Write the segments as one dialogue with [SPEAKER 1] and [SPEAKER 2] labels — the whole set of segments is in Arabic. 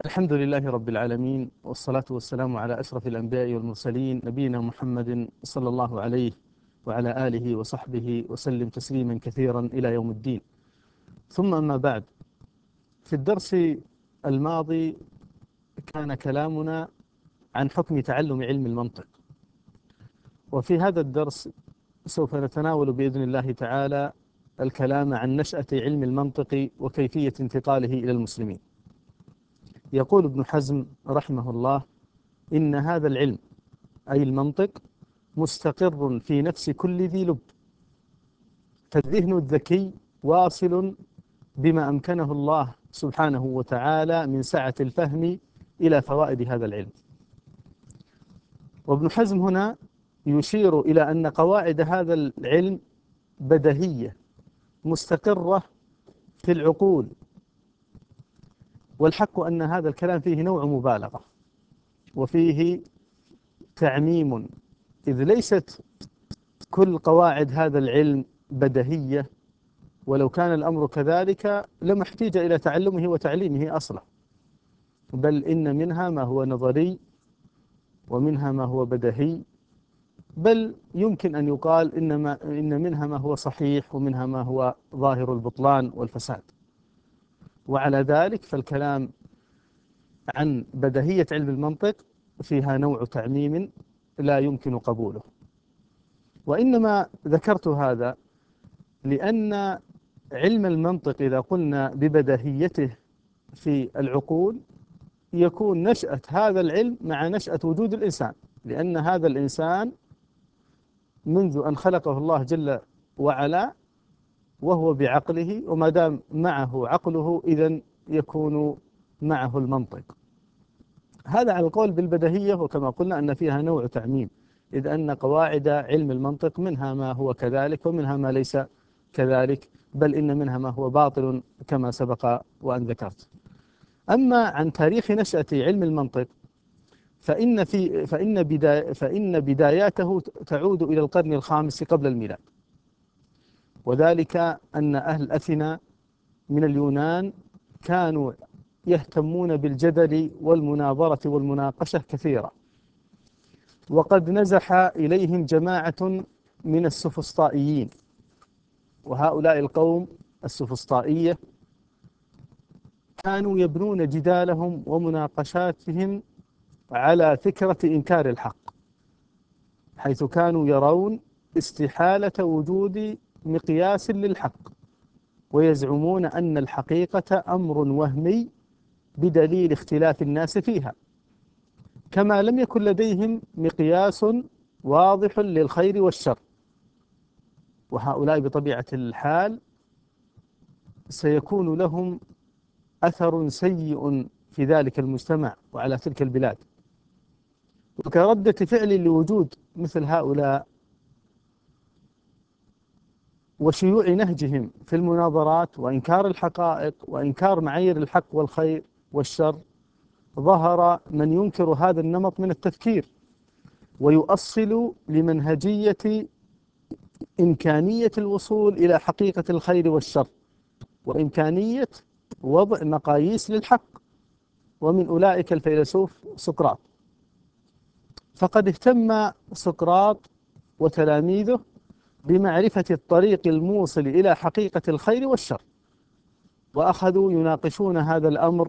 [SPEAKER 1] الحمد لله رب العالمين، والصلاة والسلام على أشرف الأنبياء والمرسلين، نبينا محمد صلى الله عليه وعلى آله وصحبه وسلم تسليما كثيرا إلى يوم الدين. ثم أما بعد، في الدرس الماضي كان كلامنا عن حكم تعلم علم المنطق، وفي هذا الدرس سوف نتناول بإذن الله تعالى الكلام عن نشأة علم المنطق وكيفية انتقاله إلى المسلمين. يقول ابن حزم رحمه الله: إن هذا العلم أي المنطق مستقر في نفس كل ذي لب، فالذهن الذكي واصل بما أمكنه الله سبحانه وتعالى من سعة الفهم إلى فوائد هذا العلم. وابن حزم هنا يشير إلى أن قواعد هذا العلم بديهية مستقرة في العقول، والحق أن هذا الكلام فيه نوع مبالغة وفيه تعميم، إذ ليست كل قواعد هذا العلم بديهية، ولو كان الأمر كذلك لما احتاج إلى تعلمه وتعليمه أصلا، بل إن منها ما هو نظري ومنها ما هو بديهي، بل يمكن أن يقال إن منها ما هو صحيح ومنها ما هو ظاهر البطلان والفساد. وعلى ذلك فالكلام عن بديهية علم المنطق فيها نوع تعميم لا يمكن قبوله. وإنما ذكرت هذا لأن علم المنطق إذا قلنا ببديهيته في العقول يكون نشأة هذا العلم مع نشأة وجود الإنسان، لأن هذا الإنسان منذ أن خلقه الله جل وعلا وهو بعقله، وما دام معه عقله إذن يكون معه المنطق. هذا على القول بالبديهية، وكما قلنا أن فيها نوع تعميم، إذ أن قواعد علم المنطق منها ما هو كذلك ومنها ما ليس كذلك، بل إن منها ما هو باطل كما سبق وأن ذكرت. أما عن تاريخ نشأة علم المنطق فإن بداياته تعود إلى القرن الخامس قبل الميلاد، وذلك أن أهل أثينا من اليونان كانوا يهتمون بالجدل والمناظرة والمناقشة كثيرا، وقد نزح إليهم جماعة من السفسطائيين، وهؤلاء القوم السفسطائية كانوا يبنون جدالهم ومناقشاتهم على فكرة إنكار الحق، حيث كانوا يرون استحالة وجود مقياس للحق، ويزعمون أن الحقيقة أمر وهمي بدليل اختلاف الناس فيها، كما لم يكن لديهم مقياس واضح للخير والشر. وهؤلاء بطبيعة الحال سيكون لهم أثر سيء في ذلك المجتمع وعلى تلك البلاد، وكردة فعل لوجود مثل هؤلاء وشيوع نهجهم في المناظرات وإنكار الحقائق وإنكار معايير الحق والخير والشر. ظهر من ينكر هذا النمط من التفكير ويؤصل لمنهجية إمكانية الوصول إلى حقيقة الخير والشر وإمكانية وضع مقاييس للحق، ومن أولئك الفيلسوف سقراط. فقد اهتم سقراط وتلاميذه بمعرفة الطريق الموصل إلى حقيقة الخير والشر، وأخذوا يناقشون هذا الأمر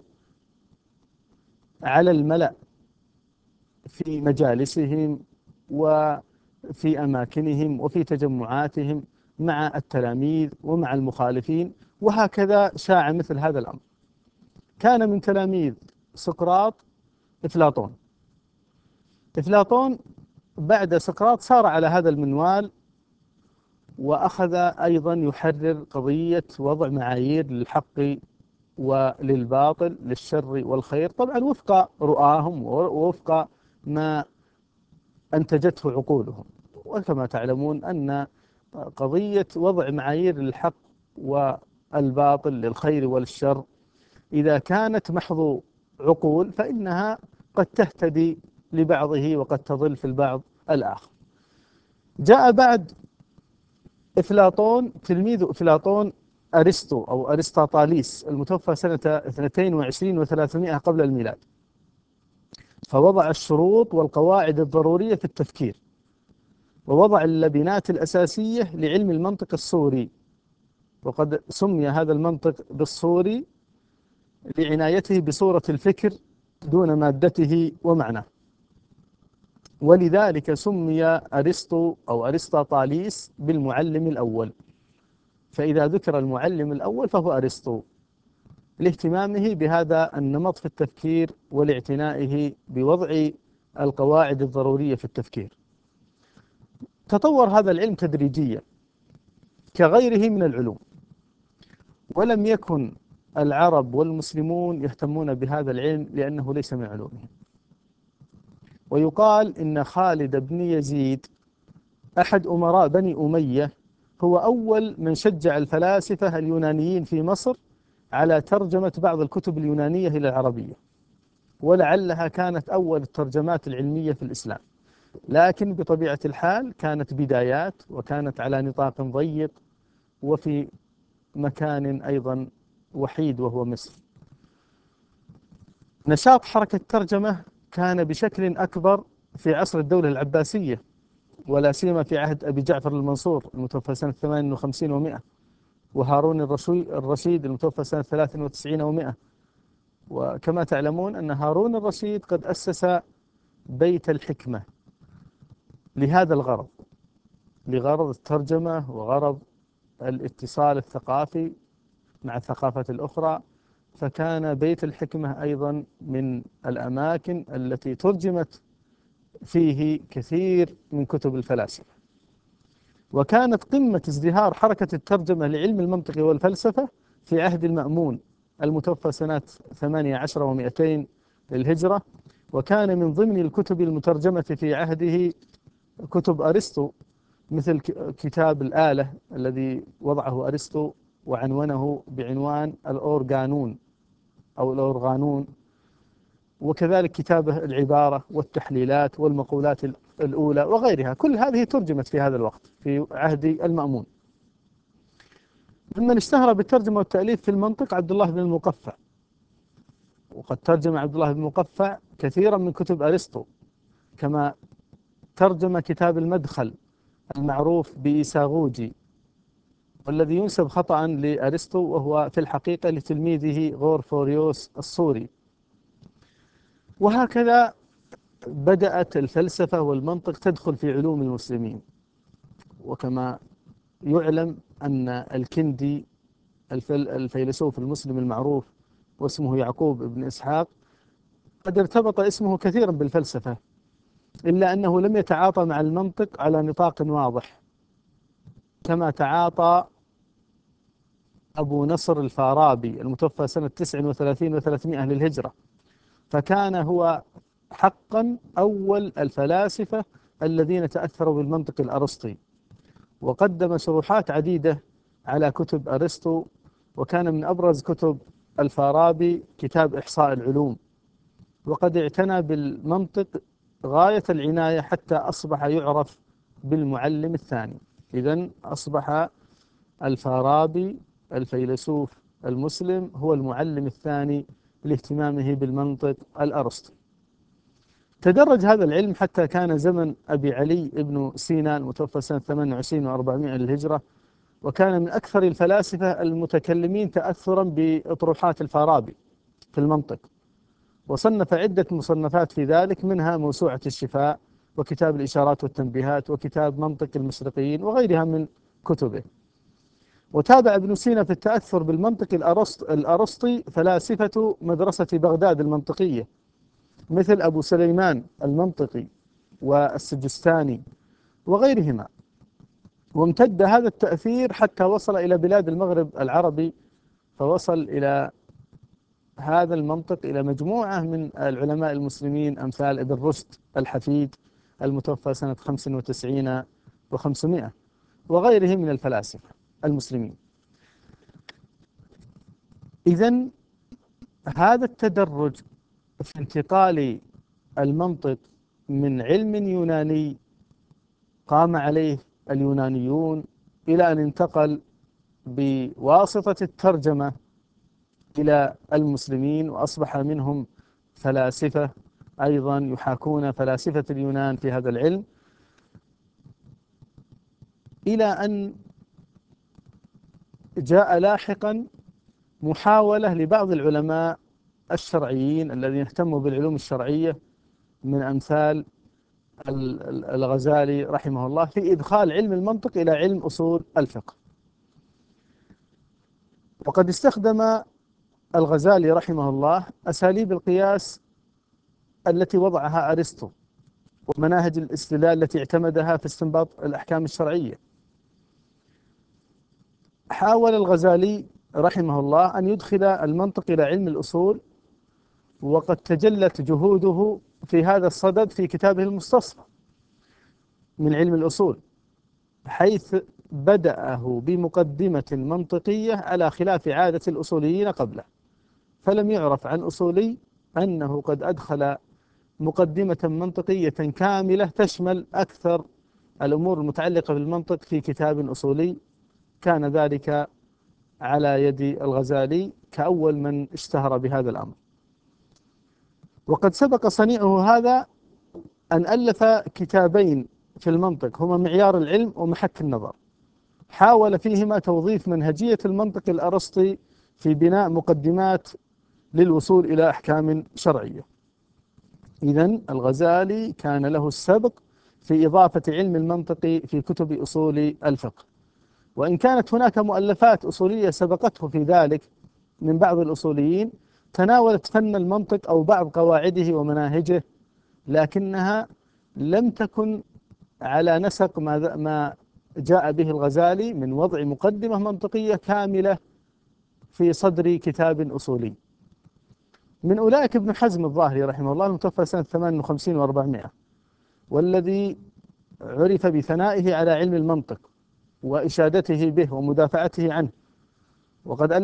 [SPEAKER 1] على الملأ في مجالسهم وفي أماكنهم وفي تجمعاتهم مع التلاميذ ومع المخالفين، وهكذا شاع مثل هذا الأمر. كان من تلاميذ سقراط أفلاطون. أفلاطون بعد سقراط سار على هذا المنوال، وأخذ أيضا يحرر قضية وضع معايير للحق وللباطل، للشر والخير، طبعا وفق رؤاهم ووفق ما أنتجته عقولهم. وكما تعلمون أن قضية وضع معايير للحق والباطل، للخير والشر، إذا كانت محض عقول فإنها قد تهتدي لبعضه وقد تضل في البعض الآخر. جاء بعد أفلاطون تلميذ أفلاطون أرسطو أو أرسطاطاليس المتوفى سنة 22 و300 قبل الميلاد، فوضع الشروط والقواعد الضرورية في التفكير، ووضع اللبنات الأساسية لعلم المنطق الصوري. وقد سمي هذا المنطق بالصوري لعنايته بصورة الفكر دون مادته ومعناه، ولذلك سمي أرسطو أو أرسطاطاليس بالمعلم الأول. فإذا ذكر المعلم الأول فهو أرسطو، لاهتمامه بهذا النمط في التفكير ولاعتنائه بوضع القواعد الضرورية في التفكير. تطور هذا العلم تدريجيا كغيره من العلوم، ولم يكن العرب والمسلمون يهتمون بهذا العلم لأنه ليس من علومهم. ويقال إن خالد بن يزيد أحد أمراء بني أمية هو أول من شجع الفلاسفة اليونانيين في مصر على ترجمة بعض الكتب اليونانية إلى العربية، ولعلها كانت أول الترجمات العلمية في الإسلام، لكن بطبيعة الحال كانت بدايات، وكانت على نطاق ضيق وفي مكان أيضا وحيد وهو مصر. نشاط حركة الترجمة كان بشكل أكبر في عصر الدولة العباسية، ولا سيما في عهد أبي جعفر المنصور المتوفى سنة 58 و100، وهارون الرشيد المتوفى سنة 93 و100. وكما تعلمون أن هارون الرشيد قد أسس بيت الحكمة لهذا الغرض، لغرض الترجمة وغرض الاتصال الثقافي مع الثقافة الأخرى. فكان بيت الحكمة أيضا من الأماكن التي ترجمت فيه كثير من كتب الفلاسفة. وكانت قمة ازدهار حركة الترجمة لعلم المنطق والفلسفة في عهد المأمون المتوفى سنة 18 و200 للهجرة، وكان من ضمن الكتب المترجمة في عهده كتب أرسطو، مثل كتاب الآلة الذي وضعه أرسطو وعنونه بعنوان الأورغانون أو الأورغانون، وكذلك كتابه العبارة والتحليلات والمقولات الأولى وغيرها. كل هذه ترجمت في هذا الوقت في عهد المأمون. ممن اشتهر بالترجمة والتأليف في المنطق عبد الله بن المقفع، وقد ترجم عبد الله بن المقفع كثيرا من كتب أرسطو، كما ترجم كتاب المدخل المعروف بإيساغوجي، والذي ينسب خطأ لأرسطو، وهو في الحقيقة لتلميذه غورفوريوس الصوري. وهكذا بدأت الفلسفة والمنطق تدخل في علوم المسلمين. وكما يعلم أن الكندي الفيلسوف المسلم المعروف واسمه يعقوب بن إسحاق قد ارتبط اسمه كثيرا بالفلسفة، إلا أنه لم يتعاطى مع المنطق على نطاق واضح كما تعاطى أبو نصر الفارابي المتوفى سنة 39 و300 للهجرة، فكان هو حقا أول الفلاسفة الذين تأثروا بالمنطق الأرسطي، وقدم شروحات عديدة على كتب أرسطو. وكان من أبرز كتب الفارابي كتاب إحصاء العلوم، وقد اعتنى بالمنطق غاية العناية حتى أصبح يعرف بالمعلم الثاني. إذن أصبح الفارابي الفيلسوف المسلم هو المعلم الثاني لاهتمامه بالمنطق الأرسطي. تدرج هذا العلم حتى كان زمن أبي علي ابن سينا المتوفى سنة 28 و400 للهجرة، وكان من أكثر الفلاسفة المتكلمين تأثرا بأطروحات الفارابي في المنطق، وصنف عدة مصنفات في ذلك، منها موسوعة الشفاء، وكتاب الإشارات والتنبيهات، وكتاب منطق المشرقيين، وغيرها من كتبه. وتابع ابن سينا في التأثر بالمنطق الأرسطي فلاسفة مدرسة بغداد المنطقية، مثل أبو سليمان المنطقي والسجستاني وغيرهما. وامتد هذا التأثير حتى وصل إلى بلاد المغرب العربي، فوصل إلى هذا المنطق إلى مجموعة من العلماء المسلمين أمثال ابن رشد الحفيد المتوفى سنة 95 و500 وغيره من الفلاسفة المسلمين. إذن هذا التدرج في انتقال المنطق من علم يوناني قام عليه اليونانيون إلى أن انتقل بواسطة الترجمة إلى المسلمين، وأصبح منهم فلاسفة أيضا يحاكون فلاسفة اليونان في هذا العلم، إلى أن جاء لاحقا محاولة لبعض العلماء الشرعيين الذين اهتموا بالعلوم الشرعية من أمثال الغزالي رحمه الله في إدخال علم المنطق إلى علم أصول الفقه. وقد استخدم الغزالي رحمه الله أساليب القياس التي وضعها أرسطو، ومناهج الاستدلال التي اعتمدها في استنباط الأحكام الشرعية. حاول الغزالي رحمه الله أن يدخل المنطق إلى علم الأصول، وقد تجلت جهوده في هذا الصدد في كتابه المستصفى من علم الأصول، حيث بدأه بمقدمة منطقية على خلاف عادة الأصوليين قبله. فلم يعرف عن أصولي أنه قد أدخل مقدمة منطقية كاملة تشمل أكثر الأمور المتعلقة بالمنطق في كتاب أصولي. كان ذلك على يد الغزالي كأول من اشتهر بهذا الأمر. وقد سبق صنيعه هذا أن ألف كتابين في المنطق هما معيار العلم ومحك النظر، حاول فيهما توظيف منهجية المنطق الأرسطي في بناء مقدمات للوصول إلى أحكام شرعية. إذن الغزالي كان له السبق في إضافة علم المنطق في كتب أصول الفقه، وإن كانت هناك مؤلفات أصولية سبقته في ذلك من بعض الأصوليين تناولت فن المنطق أو بعض قواعده ومناهجه، لكنها لم تكن على نسق ما جاء به الغزالي من وضع مقدمة منطقية كاملة في صدر كتاب أصولي. من أولئك ابن حزم الظاهري رحمه الله المتوفى سنة 58 و400، والذي عرف بثنائه على علم المنطق وإشادته به ومدافعته عنه. وقد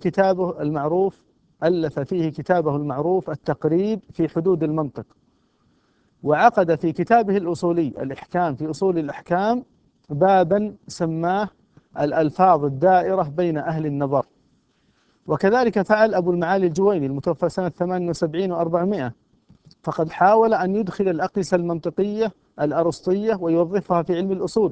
[SPEAKER 1] ألف فيه كتابه المعروف التقريب في حدود المنطق، وعقد في كتابه الأصولي الإحكام في أصول الأحكام بابا سماه الألفاظ الدائرة بين أهل النظر. وكذلك فعل أبو المعالي الجويني المتوفى سنة 78 و400، فقد حاول أن يدخل الأقيسة المنطقية الأرسطية ويوظفها في علم الأصول،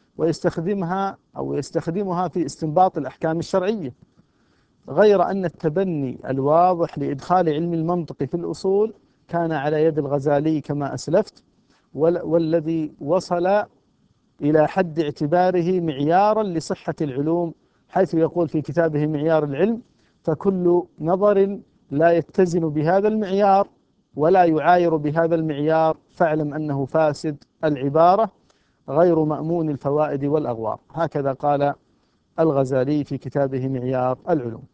[SPEAKER 1] ويستخدمها في استنباط الأحكام الشرعية، غير أن التبني الواضح لإدخال علم المنطق في الأصول كان على يد الغزالي كما أسلفت، والذي وصل إلى حد اعتباره معيارا لصحة العلوم، حيث يقول في كتابه معيار العلم: فكل نظر لا يتزن بهذا المعيار ولا يعاير بهذا المعيار فاعلم أنه فاسد العبارة غير مأمون الفوائد والأغوار. هكذا قال الغزالي في كتابه معيار العلوم.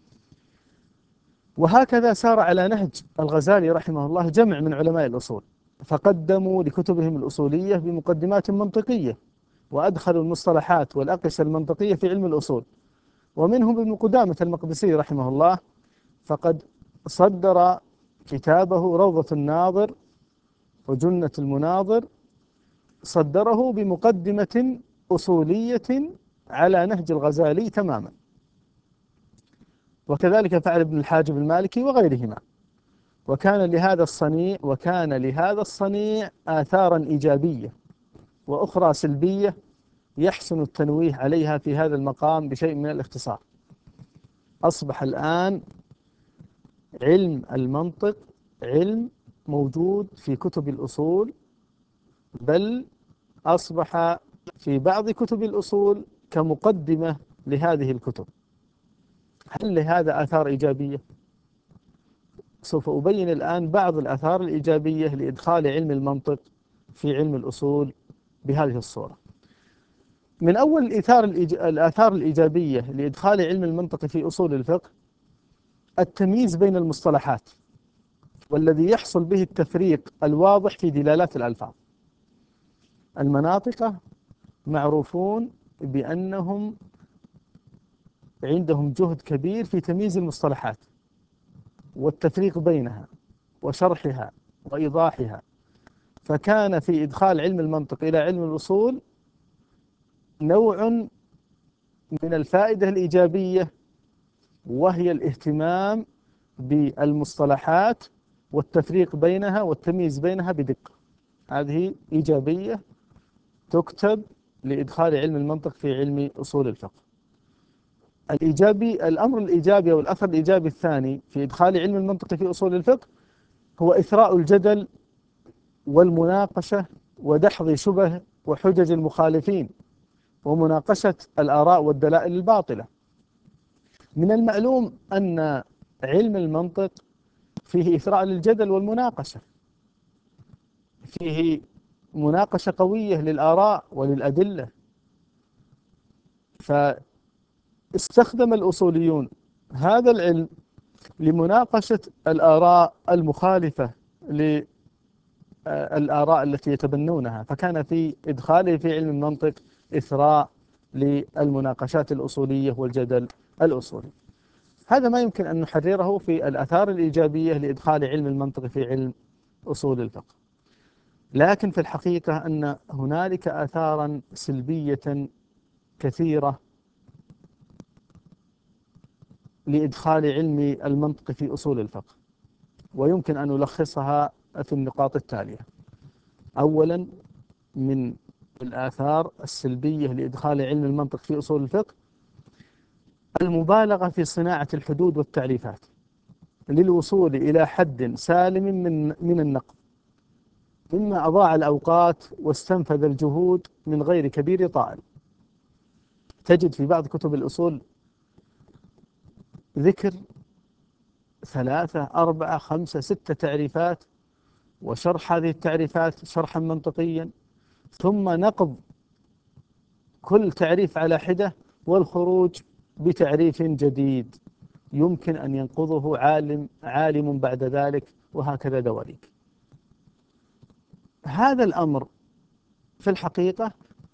[SPEAKER 1] وهكذا سار على نهج الغزالي رحمه الله جمع من علماء الأصول، فقدموا لكتبهم الأصولية بمقدمات منطقية، وأدخلوا المصطلحات والأقيسة المنطقية في علم الأصول. ومنهم ابن قدامة المقدسي رحمه الله، فقد صدر كتابه روضة الناظر وجنة المناظر، صدره بمقدمة أصولية على نهج الغزالي تماما. وكذلك فعل ابن الحاجب المالكي وغيرهما. وكان لهذا الصنيع آثارا إيجابية وأخرى سلبية يحسن التنويه عليها في هذا المقام بشيء من الاختصار. أصبح الآن علم المنطق علم موجود في كتب الأصول، بل أصبح في بعض كتب الأصول كمقدمة لهذه الكتب. هل لهذا آثار إيجابية؟ سوف أبين الآن بعض الآثار الإيجابية لإدخال علم المنطق في علم الأصول بهذه الصورة. من أول الآثار الإيجابية لإدخال علم المنطق في أصول الفقه التمييز بين المصطلحات، والذي يحصل به التفريق الواضح في دلالات الألفاظ. المناطق معروفون بأنهم عندهم جهد كبير في تمييز المصطلحات والتفريق بينها وشرحها وإيضاحها، فكان في إدخال علم المنطق إلى علم الأصول نوع من الفائدة الإيجابية، وهي الاهتمام بالمصطلحات والتفريق بينها والتمييز بينها بدقة. هذه إيجابية تكتب لإدخال علم المنطق في علم أصول الفقه. الأمر الإيجابي أو الأثر الإيجابي الثاني في إدخال علم المنطق في أصول الفقه هو إثراء الجدل والمناقشة ودحض شبه وحجج المخالفين ومناقشة الآراء والدلائل الباطلة. من المعلوم أن علم المنطق فيه إثراء للجدل والمناقشة، فيه مناقشة قوية للآراء وللأدلة. فاستخدم الأصوليون هذا العلم لمناقشة الآراء المخالفة للآراء التي يتبنونها، فكان في إدخاله في علم المنطق إثراء للمناقشات الأصولية والجدل الأصولي. هذا ما يمكن أن نحرره في الآثار الإيجابية لإدخال علم المنطق في علم أصول الفقه. لكن في الحقيقة أن هنالك آثارا سلبية كثيرة لإدخال علم المنطق في أصول الفقه، ويمكن أن نلخصها في النقاط التالية. أولا، من الآثار السلبية لإدخال علم المنطق في أصول الفقه المبالغة في صناعة الحدود والتعريفات للوصول إلى حد سالم من النقد، مما أضاع الأوقات واستنفذ الجهود من غير كبير طائل. تجد في بعض كتب الأصول ذكر 3 4 5 6 تعريفات، وشرح هذه التعريفات شرحا منطقيا، ثم نقض كل تعريف على حدة والخروج بتعريف جديد يمكن أن ينقضه عالم بعد ذلك، وهكذا دواليك. هذا الأمر في الحقيقة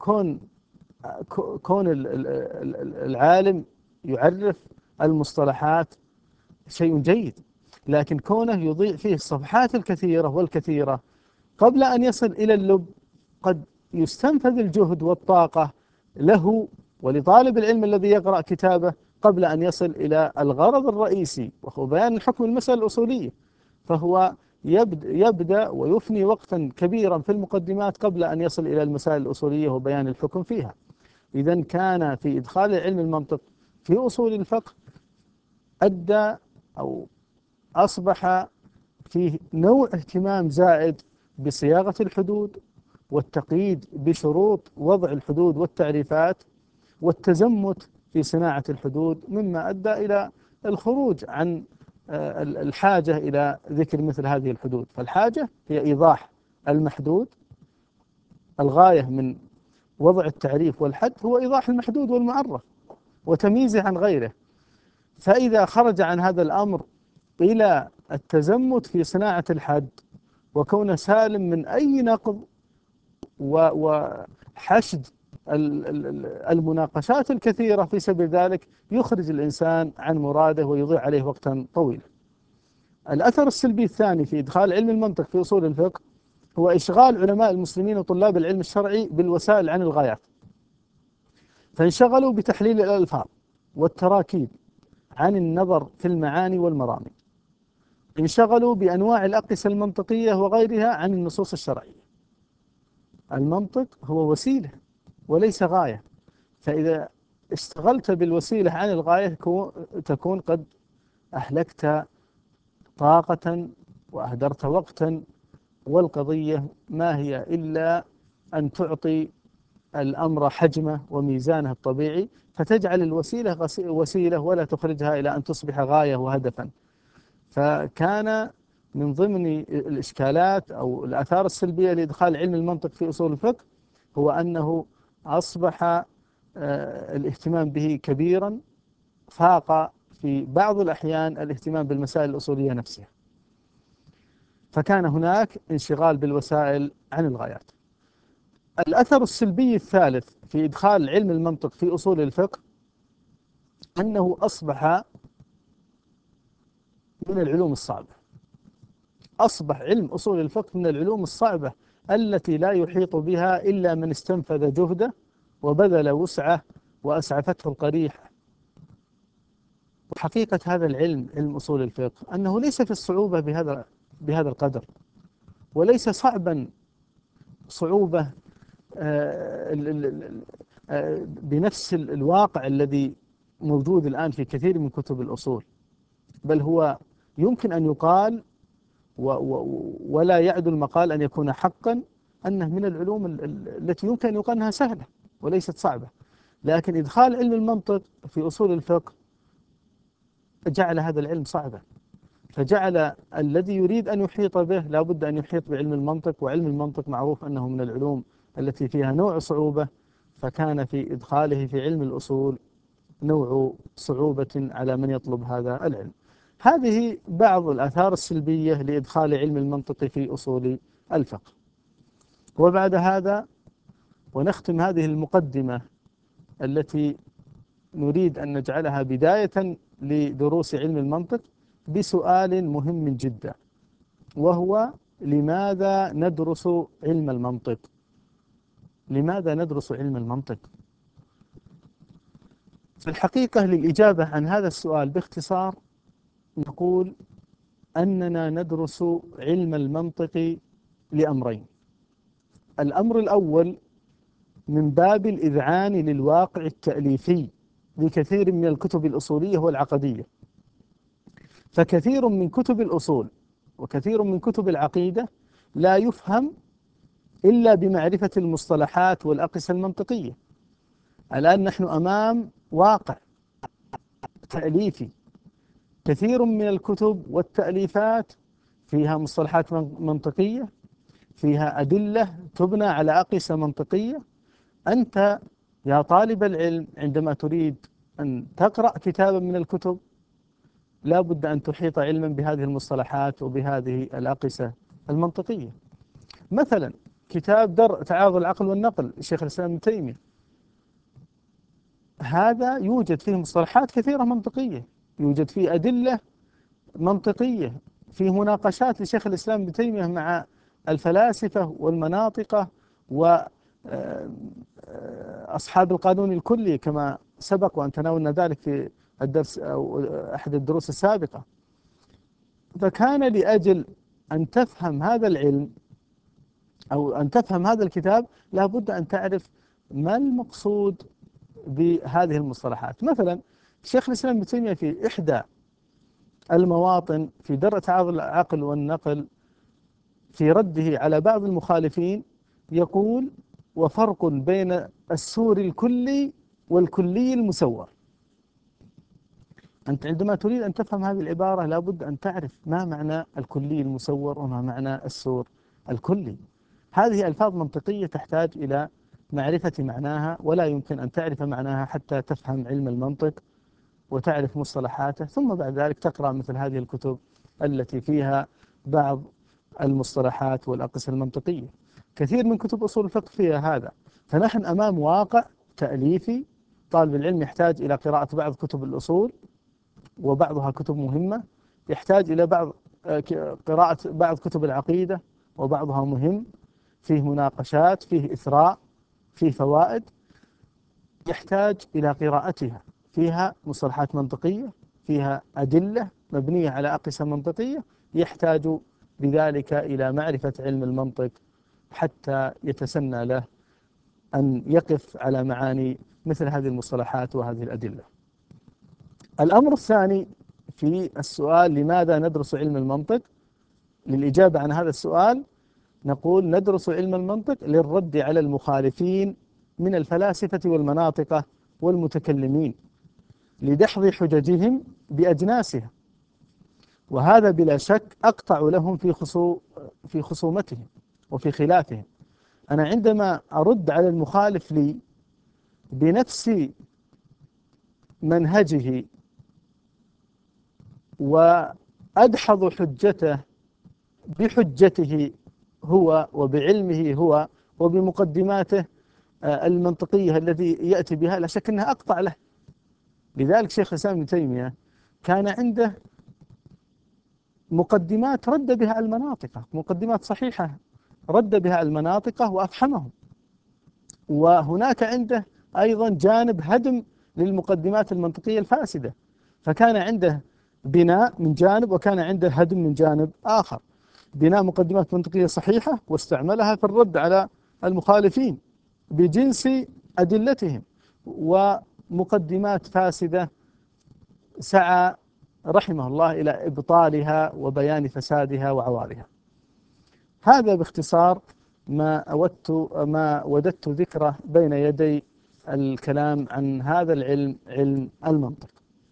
[SPEAKER 1] كون العالم يعرف المصطلحات شيء جيد، لكن كونه يضيع فيه الصفحات الكثيرة والكثيرة قبل أن يصل إلى اللب، قد يستنفذ الجهد والطاقة له ولطالب العلم الذي يقرأ كتابه قبل أن يصل إلى الغرض الرئيسي، وهو بيان الحكم المسألة الأصولية. فهو يبدأ ويفني وقتا كبيرا في المقدمات قبل أن يصل إلى المسائل الأصولية وبيان الحكم فيها. إذا كان في إدخال علم المنطق في أصول الفقه أدى أو أصبح فيه نوع اهتمام زائد بصياغة الحدود والتقييد بشروط وضع الحدود والتعريفات والتزمت في صناعة الحدود، مما أدى إلى الخروج عن الحاجة إلى ذكر مثل هذه الحدود. فالحاجة هي إيضاح المحدود. الغاية من وضع التعريف والحد هو إيضاح المحدود والمعرف وتمييزه عن غيره. فإذا خرج عن هذا الأمر إلى التزمت في صناعة الحد وكونه سالم من أي نقض وحشد المناقشات الكثيرة في سبيل ذلك، يخرج الإنسان عن مراده ويضيع عليه وقتا طويلا. الأثر السلبي الثاني في إدخال علم المنطق في أصول الفقه هو إشغال علماء المسلمين وطلاب العلم الشرعي بالوسائل عن الغايات، فانشغلوا بتحليل الألفاظ والتراكيب عن النظر في المعاني والمرامي. انشغلوا بأنواع الأقيسة المنطقية وغيرها عن النصوص الشرعية. المنطق هو وسيلة وليس غاية، فإذا اشتغلت بالوسيلة عن الغاية تكون قد أهلكت طاقة وأهدرت وقتا، والقضية ما هي إلا أن تعطي الأمر حجمه وميزانه الطبيعي، فتجعل الوسيلة وسيلة ولا تخرجها إلى أن تصبح غاية وهدفا. فكان من ضمن الإشكالات أو الآثار السلبية لإدخال علم المنطق في أصول الفقه هو أنه أصبح الاهتمام به كبيرا، فاق في بعض الأحيان الاهتمام بالمسائل الأصولية نفسها، فكان هناك انشغال بالوسائل عن الغايات. الأثر السلبي الثالث في إدخال علم المنطق في أصول الفقه أنه أصبح من العلوم الصعبة. أصبح علم أصول الفقه من العلوم الصعبة التي لا يحيط بها إلا من استنفذ جهده وبذل وسعه وأسعفته القريحة. وحقيقة هذا العلم، علم أصول الفقه، أنه ليس في الصعوبة بهذا القدر، وليس صعبا صعوبة بنفس الواقع الذي موجود الآن في كثير من كتب الأصول، بل هو يمكن أن يقال ولا يعدو المقال أن يكون حقا أنه من العلوم التي يمكن أن يقال أنها سهلة وليست صعبة. لكن إدخال علم المنطق في أصول الفقه جعل هذا العلم صعبا، فجعل الذي يريد أن يحيط به لا بد أن يحيط بعلم المنطق، وعلم المنطق معروف أنه من العلوم التي فيها نوع صعوبة، فكان في إدخاله في علم الأصول نوع صعوبة على من يطلب هذا العلم. هذه بعض الآثار السلبية لإدخال علم المنطق في أصول الفقه. وبعد هذا ونختم هذه المقدمة التي نريد أن نجعلها بداية لدروس علم المنطق بسؤال مهم جدا، وهو: لماذا ندرس علم المنطق؟ لماذا ندرس علم المنطق؟ في الحقيقة للإجابة عن هذا السؤال باختصار نقول أننا ندرس علم المنطق لأمرين. الأمر الأول من باب الإذعان للواقع التأليفي لكثير من الكتب الأصولية والعقدية، فكثير من كتب الأصول وكثير من كتب العقيدة لا يفهم إلا بمعرفة المصطلحات والأقيسة المنطقية. الآن نحن أمام واقع تأليفي، كثير من الكتب والتأليفات فيها مصطلحات منطقية، فيها أدلة تبنى على أقيسة منطقية. أنت يا طالب العلم عندما تريد أن تقرأ كتابا من الكتب لا بد أن تحيط علما بهذه المصطلحات وبهذه الأقيسة المنطقية. مثلا كتاب درء تعارض العقل والنقل الشيخ الإسلام ابن تيمية، هذا يوجد فيه مصطلحات كثيرة منطقية، يوجد فيه أدلة منطقية، فيه مناقشات لشيخ الإسلام ابن تيمية مع الفلاسفة والمناطقة وأصحاب القانون الكلي كما سبق وأن تناولنا ذلك في الدرس أو أحد الدروس السابقة. فكان لأجل أن تفهم هذا العلم أو أن تفهم هذا الكتاب لا بد أن تعرف ما المقصود بهذه المصطلحات. مثلا شيخ الإسلام ابن تيمية في إحدى المواطن في درء تعارض العقل والنقل في رده على بعض المخالفين يقول: وفرق بين السور الكلي والكلي المسور. أنت عندما تريد أن تفهم هذه العبارة لا بد أن تعرف ما معنى الكلي المسور وما معنى السور الكلي. هذه ألفاظ منطقية تحتاج إلى معرفة معناها، ولا يمكن أن تعرف معناها حتى تفهم علم المنطق وتعرف مصطلحاته، ثم بعد ذلك تقرأ مثل هذه الكتب التي فيها بعض المصطلحات والأقيسة المنطقية. كثير من كتب أصول الفقه فيها هذا. فنحن أمام واقع تأليفي، طالب العلم يحتاج إلى قراءة بعض كتب الأصول وبعضها كتب مهمة، يحتاج إلى قراءة بعض كتب العقيدة وبعضها مهم، فيه مناقشات، فيه إثراء، فيه فوائد، يحتاج إلى قراءتها، فيها مصطلحات منطقية، فيها أدلة مبنية على أقيسة منطقية، يحتاج بذلك إلى معرفة علم المنطق حتى يتسنى له أن يقف على معاني مثل هذه المصطلحات وهذه الأدلة. الأمر الثاني في السؤال لماذا ندرس علم المنطق، للإجابة عن هذا السؤال نقول: ندرس علم المنطق للرد على المخالفين من الفلاسفة والمناطقة والمتكلمين، لدحض حججهم بأجناسها، وهذا بلا شك أقطع لهم في خصومتهم وفي خلافهم. أنا عندما أرد على المخالف لي بنفس منهجه وأدحض حجته بحجته هو وبعلمه هو وبمقدماته المنطقية التي يأتي بها، لا شك أنها أقطع له. لذلك شيخ الإسلام ابن تيمية كان عنده مقدمات رد بها المناطق، مقدمات صحيحة رد بها المناطق وأفحمهم، وهناك عنده أيضا جانب هدم للمقدمات المنطقية الفاسدة، فكان عنده بناء من جانب وكان عنده هدم من جانب آخر. بناء مقدمات منطقية صحيحة واستعملها في الرد على المخالفين بجنس أدلتهم، ومقدمات فاسدة سعى رحمه الله إلى إبطالها وبيان فسادها وعوارها. هذا باختصار ما وددت ذكره بين يدي الكلام عن هذا العلم، علم المنطق.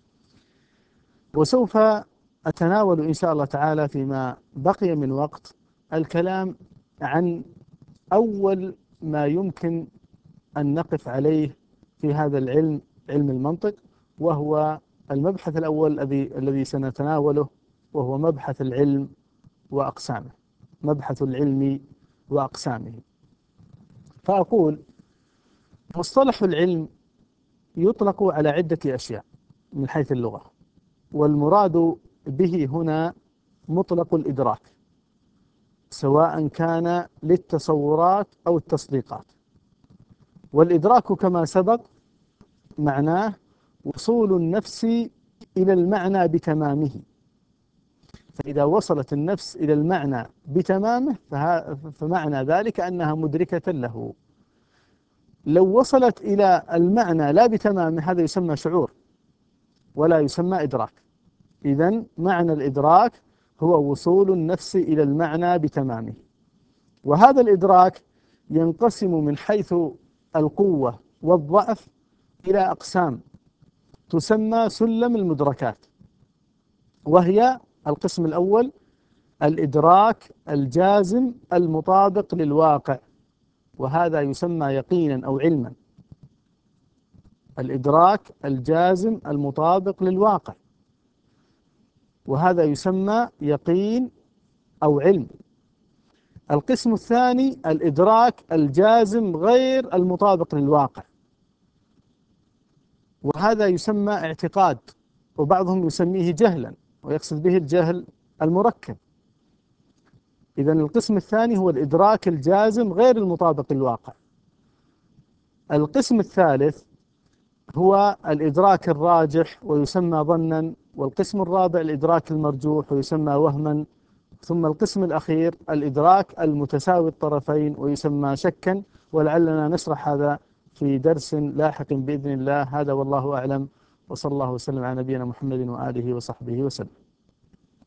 [SPEAKER 1] وسوف أتناول إن شاء الله تعالى فيما بقي من وقت الكلام عن أول ما يمكن أن نقف عليه في هذا العلم، علم المنطق، وهو المبحث الأول الذي سنتناوله، وهو مبحث العلم وأقسامه، مبحث العلم وأقسامه. فأقول: مصطلح العلم يطلق على عدة أشياء من حيث اللغة، والمراد به هنا مطلق الإدراك، سواء كان للتصورات أو التصديقات. والإدراك كما سبق معناه وصول النفس إلى المعنى بتمامه، فإذا وصلت النفس إلى المعنى بتمامه فمعنى ذلك أنها مدركة له. لو وصلت إلى المعنى لا بتمامه هذا يسمى شعور ولا يسمى إدراك. إذن معنى الإدراك هو وصول النفس إلى المعنى بتمامه. وهذا الإدراك ينقسم من حيث القوة والضعف إلى أقسام تسمى سلم المدركات، وهي: القسم الأول الإدراك الجازم المطابق للواقع، وهذا يسمى يقينا أو علما. الإدراك الجازم المطابق للواقع، وهذا يسمى يقين أو علم. القسم الثاني الإدراك الجازم غير المطابق للواقع، وهذا يسمى اعتقاد، وبعضهم يسميه جهلا ويقصد به الجهل المركب. إذن القسم الثاني هو الإدراك الجازم غير المطابق للواقع. القسم الثالث هو الإدراك الراجح ويسمى ظنا، والقسم الرابع الإدراك المرجوح ويسمى وهما، ثم القسم الأخير الإدراك المتساوي الطرفين ويسمى شكا. ولعلنا نشرح هذا في درس لاحق بإذن الله. هذا والله أعلم، وصلى الله وسلم على نبينا محمد وآله وصحبه وسلم.